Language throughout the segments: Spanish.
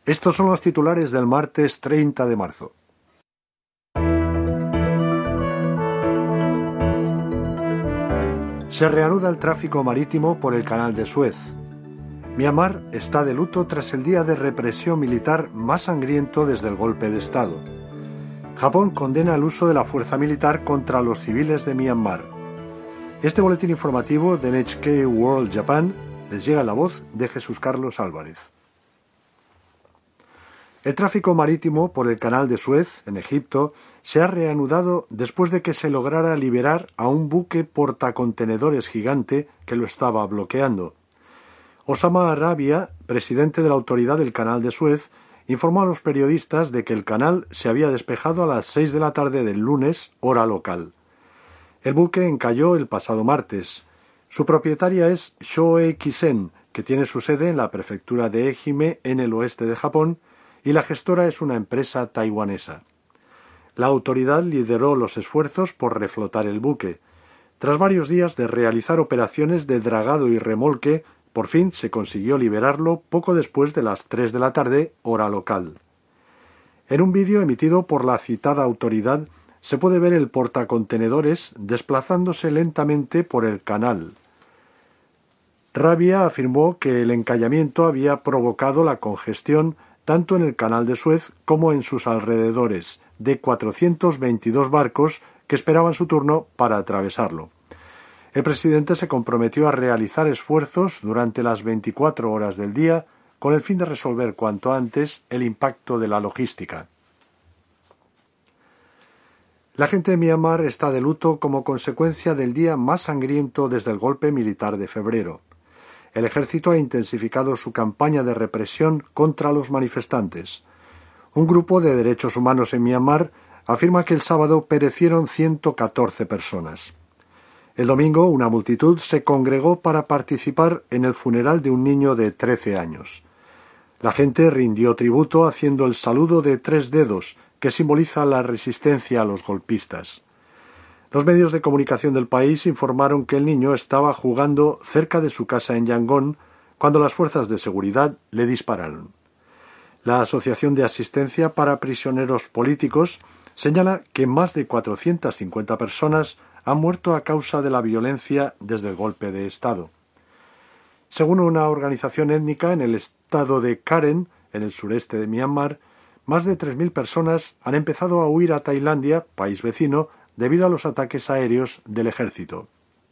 Estos son los titulares del martes 30 de marzo. Se reanuda el tráfico marítimo por el Canal de Suez. Myanmar está de luto tras el día de represión militar más sangriento desde el golpe de Estado. Japón condena el uso de la fuerza militar contra los civiles de Myanmar. Este boletín informativo de NHK World Japan les llega en la voz de Jesús Carlos Álvarez. El tráfico marítimo por el Canal de Suez, en Egipto, se ha reanudado después de que se lograra liberar a un buque portacontenedores gigante que lo estaba bloqueando. Osama Arabia, presidente de la Autoridad del Canal de Suez, informó a los periodistas de que el canal se había despejado a las 6 de la tarde del lunes, hora local. El buque encalló el pasado martes. Su propietaria es Shoei Kisen, que tiene su sede en la prefectura de Ehime, en el oeste de Japón, y la gestora es una empresa taiwanesa. La autoridad lideró los esfuerzos por reflotar el buque. Tras varios días de realizar operaciones de dragado y remolque, por fin se consiguió liberarlo poco después de las 3 de la tarde, hora local. En un vídeo emitido por la citada autoridad se puede ver el portacontenedores desplazándose lentamente por el canal. Rabia afirmó que el encallamiento había provocado la congestión tanto en el Canal de Suez como en sus alrededores, de 422 barcos que esperaban su turno para atravesarlo. El presidente se comprometió a realizar esfuerzos durante las 24 horas del día con el fin de resolver cuanto antes el impacto de la logística. La gente de Myanmar está de luto como consecuencia del día más sangriento desde el golpe militar de febrero. El ejército ha intensificado su campaña de represión contra los manifestantes. Un grupo de derechos humanos en Myanmar afirma que el sábado perecieron 114 personas. El domingo, una multitud se congregó para participar en el funeral de un niño de 13 años. La gente rindió tributo haciendo el saludo de 3 dedos, que simboliza la resistencia a los golpistas. Los medios de comunicación del país informaron que el niño estaba jugando cerca de su casa en Yangon cuando las fuerzas de seguridad le dispararon. La Asociación de Asistencia para Prisioneros Políticos señala que más de 450 personas han muerto a causa de la violencia desde el golpe de Estado. Según una organización étnica en el estado de Karen, en el sureste de Myanmar, más de 3.000 personas han empezado a huir a Tailandia, país vecino, debido a los ataques aéreos del ejército.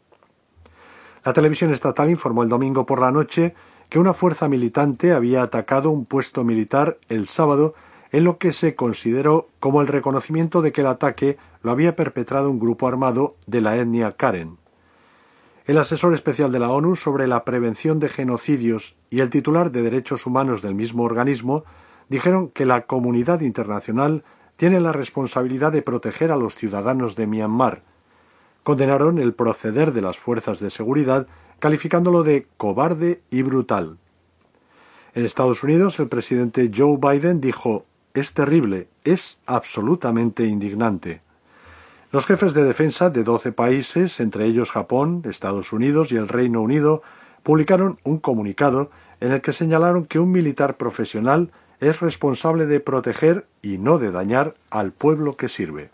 La televisión estatal informó el domingo por la noche que una fuerza militante había atacado un puesto militar el sábado en lo que se consideró como el reconocimiento de que el ataque lo había perpetrado un grupo armado de la etnia Karen. El asesor especial de la ONU sobre la prevención de genocidios y el titular de derechos humanos del mismo organismo dijeron que la comunidad internacional tiene la responsabilidad de proteger a los ciudadanos de Myanmar. Condenaron el proceder de las fuerzas de seguridad, calificándolo de cobarde y brutal. En Estados Unidos, el presidente Joe Biden dijo: «Es terrible, es absolutamente indignante». Los jefes de defensa de 12 países, entre ellos Japón, Estados Unidos y el Reino Unido, publicaron un comunicado en el que señalaron que un militar profesional es responsable de proteger y no de dañar al pueblo que sirve.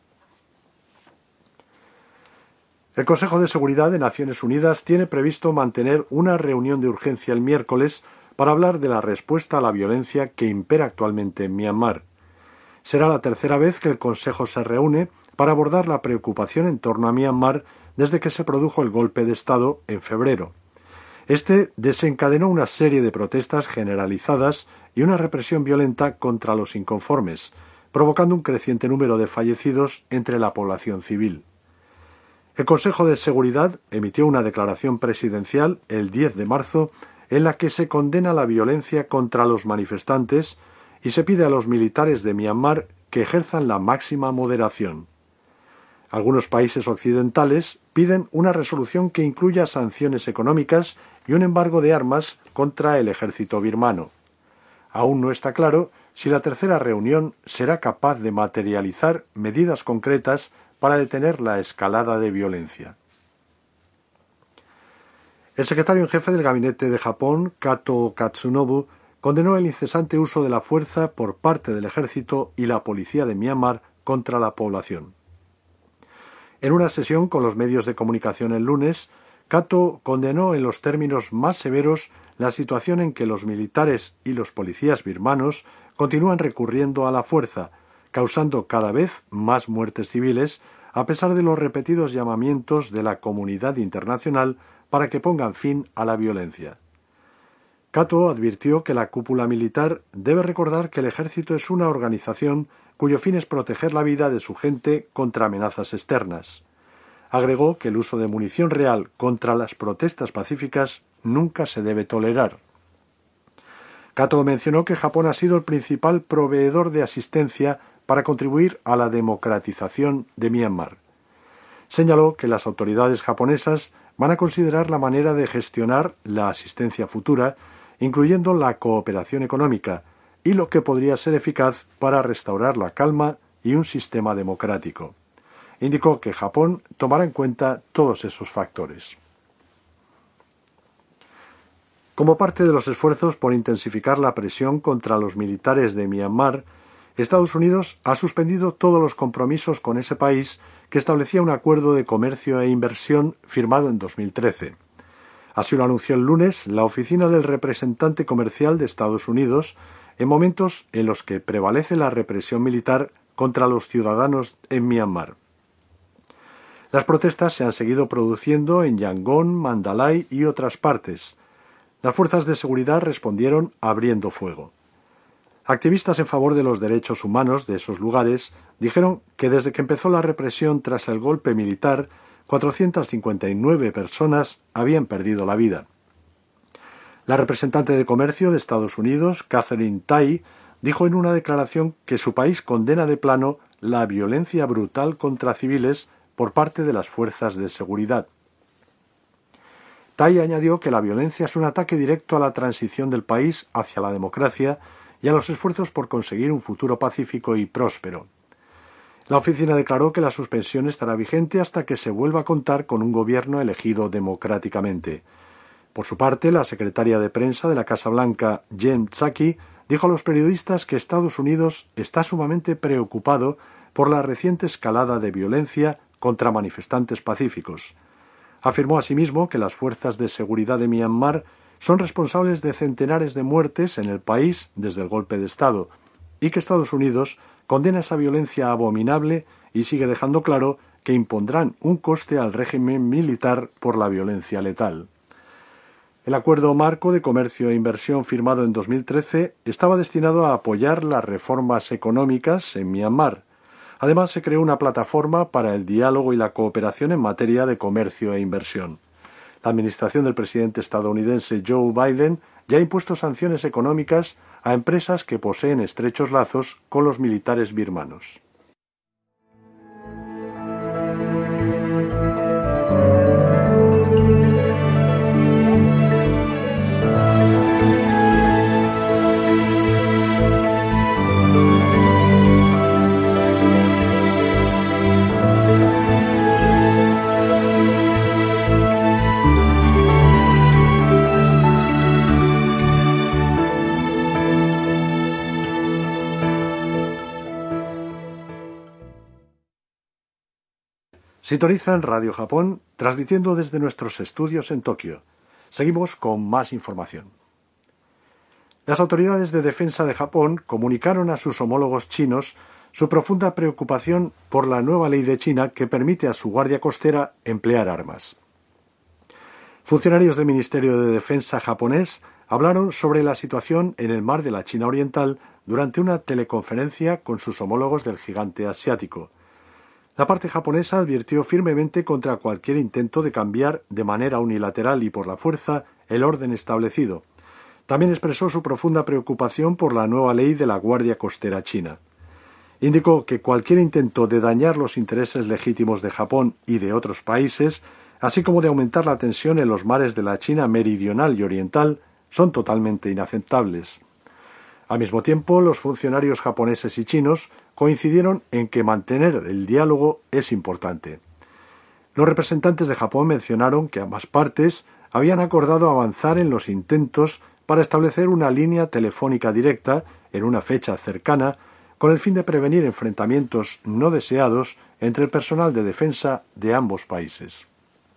El Consejo de Seguridad de Naciones Unidas tiene previsto mantener una reunión de urgencia el miércoles para hablar de la respuesta a la violencia que impera actualmente en Myanmar. Será la tercera vez que el Consejo se reúne para abordar la preocupación en torno a Myanmar desde que se produjo el golpe de Estado en febrero. Este desencadenó una serie de protestas generalizadas y una represión violenta contra los inconformes, provocando un creciente número de fallecidos entre la población civil. El Consejo de Seguridad emitió una declaración presidencial el 10 de marzo en la que se condena la violencia contra los manifestantes y se pide a los militares de Myanmar que ejerzan la máxima moderación. Algunos países occidentales piden una resolución que incluya sanciones económicas y un embargo de armas contra el ejército birmano. Aún no está claro si la tercera reunión será capaz de materializar medidas concretas para detener la escalada de violencia. El secretario en jefe del gabinete de Japón, Kato Katsunobu, condenó el incesante uso de la fuerza por parte del ejército y la policía de Myanmar contra la población. En una sesión con los medios de comunicación el lunes, Kato condenó en los términos más severos la situación en que los militares y los policías birmanos continúan recurriendo a la fuerza, causando cada vez más muertes civiles, a pesar de los repetidos llamamientos de la comunidad internacional para que pongan fin a la violencia. Kato advirtió que la cúpula militar debe recordar que el ejército es una organización cuyo fin es proteger la vida de su gente contra amenazas externas. Agregó que el uso de munición real contra las protestas pacíficas nunca se debe tolerar. Kato mencionó que Japón ha sido el principal proveedor de asistencia para contribuir a la democratización de Myanmar. Señaló que las autoridades japonesas van a considerar la manera de gestionar la asistencia futura, incluyendo la cooperación económica, y lo que podría ser eficaz para restaurar la calma y un sistema democrático. Indicó que Japón tomará en cuenta todos esos factores. Como parte de los esfuerzos por intensificar la presión contra los militares de Myanmar, Estados Unidos ha suspendido todos los compromisos con ese país que establecía un acuerdo de comercio e inversión firmado en 2013. Así lo anunció el lunes la oficina del representante comercial de Estados Unidos en momentos en los que prevalece la represión militar contra los ciudadanos en Myanmar. Las protestas se han seguido produciendo en Yangon, Mandalay y otras partes. Las fuerzas de seguridad respondieron abriendo fuego. Activistas en favor de los derechos humanos de esos lugares dijeron que desde que empezó la represión tras el golpe militar, 459 personas habían perdido la vida. La representante de Comercio de Estados Unidos, Katherine Tai, dijo en una declaración que su país condena de plano la violencia brutal contra civiles por parte de las fuerzas de seguridad. Tai añadió que la violencia es un ataque directo a la transición del país hacia la democracia y a los esfuerzos por conseguir un futuro pacífico y próspero. La oficina declaró que la suspensión estará vigente hasta que se vuelva a contar con un gobierno elegido democráticamente. Por su parte, la secretaria de prensa de la Casa Blanca, Jen Psaki, dijo a los periodistas que Estados Unidos está sumamente preocupado por la reciente escalada de violencia contra manifestantes pacíficos. Afirmó asimismo que las fuerzas de seguridad de Myanmar son responsables de centenares de muertes en el país desde el golpe de Estado y que Estados Unidos condena esa violencia abominable y sigue dejando claro que impondrán un coste al régimen militar por la violencia letal. El acuerdo marco de comercio e inversión firmado en 2013 estaba destinado a apoyar las reformas económicas en Myanmar. Además, se creó una plataforma para el diálogo y la cooperación en materia de comercio e inversión. La administración del presidente estadounidense Joe Biden ya ha impuesto sanciones económicas a empresas que poseen estrechos lazos con los militares birmanos. Sintonizan Radio Japón, transmitiendo desde nuestros estudios en Tokio. Seguimos con más información. Las autoridades de defensa de Japón comunicaron a sus homólogos chinos su profunda preocupación por la nueva ley de China que permite a su guardia costera emplear armas. Funcionarios del Ministerio de Defensa japonés hablaron sobre la situación en el mar de la China Oriental durante una teleconferencia con sus homólogos del gigante asiático. La parte japonesa advirtió firmemente contra cualquier intento de cambiar de manera unilateral y por la fuerza el orden establecido. También expresó su profunda preocupación por la nueva ley de la Guardia Costera China. Indicó que cualquier intento de dañar los intereses legítimos de Japón y de otros países, así como de aumentar la tensión en los mares de la China meridional y oriental, son totalmente inaceptables. Al mismo tiempo, los funcionarios japoneses y chinos coincidieron en que mantener el diálogo es importante. Los representantes de Japón mencionaron que ambas partes habían acordado avanzar en los intentos para establecer una línea telefónica directa en una fecha cercana con el fin de prevenir enfrentamientos no deseados entre el personal de defensa de ambos países.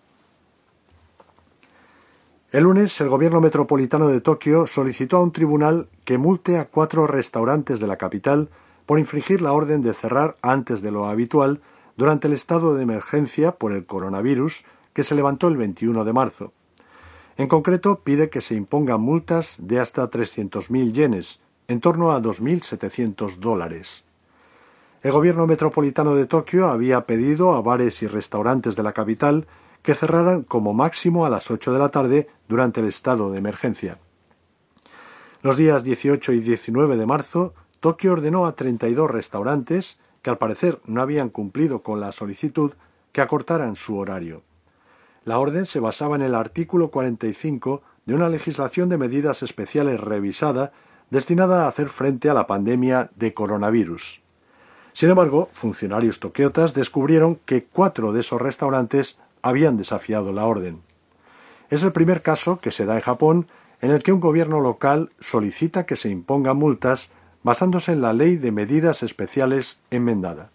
El lunes, el gobierno metropolitano de Tokio solicitó a un tribunal que multe a 4 restaurantes de la capital por infringir la orden de cerrar antes de lo habitual durante el estado de emergencia por el coronavirus que se levantó el 21 de marzo. En concreto, pide que se impongan multas de hasta 300.000 yenes, en torno a $2.700. El gobierno metropolitano de Tokio había pedido a bares y restaurantes de la capital que cerraran como máximo a las 8 de la tarde durante el estado de emergencia. Los días 18 y 19 de marzo, Tokio ordenó a 32 restaurantes, que al parecer no habían cumplido con la solicitud, que acortaran su horario. La orden se basaba en el artículo 45 de una legislación de medidas especiales revisada destinada a hacer frente a la pandemia de coronavirus. Sin embargo, funcionarios tokiotas descubrieron que 4 de esos restaurantes habían desafiado la orden. Es el primer caso que se da en Japón en el que un gobierno local solicita que se impongan multas basándose en la Ley de Medidas Especiales enmendada.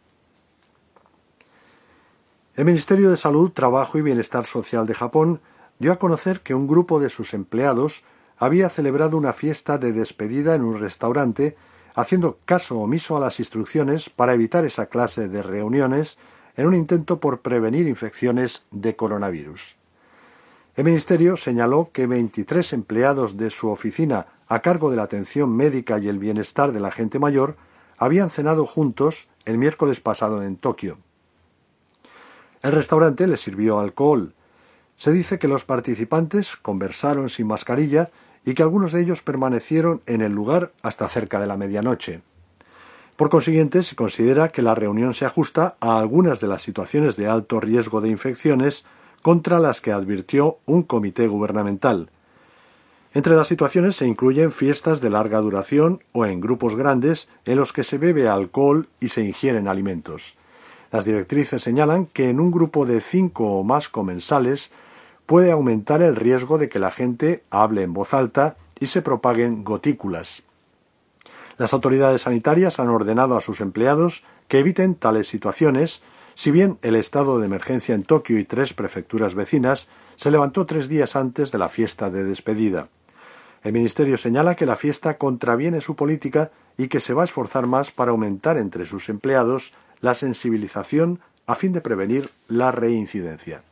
El Ministerio de Salud, Trabajo y Bienestar Social de Japón dio a conocer que un grupo de sus empleados había celebrado una fiesta de despedida en un restaurante, haciendo caso omiso a las instrucciones para evitar esa clase de reuniones en un intento por prevenir infecciones de coronavirus. El Ministerio señaló que 23 empleados de su oficina a cargo de la atención médica y el bienestar de la gente mayor habían cenado juntos el miércoles pasado en Tokio. El restaurante les sirvió alcohol. Se dice que los participantes conversaron sin mascarilla y que algunos de ellos permanecieron en el lugar hasta cerca de la medianoche. Por consiguiente, se considera que la reunión se ajusta a algunas de las situaciones de alto riesgo de infecciones contra las que advirtió un comité gubernamental. Entre las situaciones se incluyen fiestas de larga duración o en grupos grandes en los que se bebe alcohol y se ingieren alimentos. Las directrices señalan que en un grupo de 5 o más comensales puede aumentar el riesgo de que la gente hable en voz alta y se propaguen gotículas. Las autoridades sanitarias han ordenado a sus empleados que eviten tales situaciones, si bien el estado de emergencia en Tokio y 3 prefecturas vecinas se levantó 3 días antes de la fiesta de despedida. El Ministerio señala que la fiesta contraviene su política y que se va a esforzar más para aumentar entre sus empleados la sensibilización a fin de prevenir la reincidencia.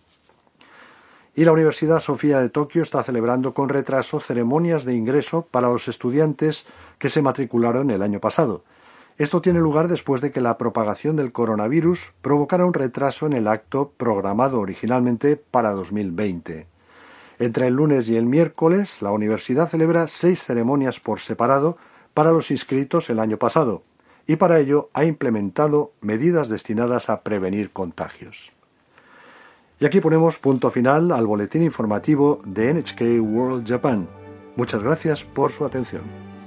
Y la Universidad Sofía de Tokio está celebrando con retraso ceremonias de ingreso para los estudiantes que se matricularon el año pasado. Esto tiene lugar después de que la propagación del coronavirus provocara un retraso en el acto programado originalmente para 2020. Entre el lunes y el miércoles, la universidad celebra 6 ceremonias por separado para los inscritos el año pasado, y para ello ha implementado medidas destinadas a prevenir contagios. Y aquí ponemos punto final al boletín informativo de NHK World Japan. Muchas gracias por su atención.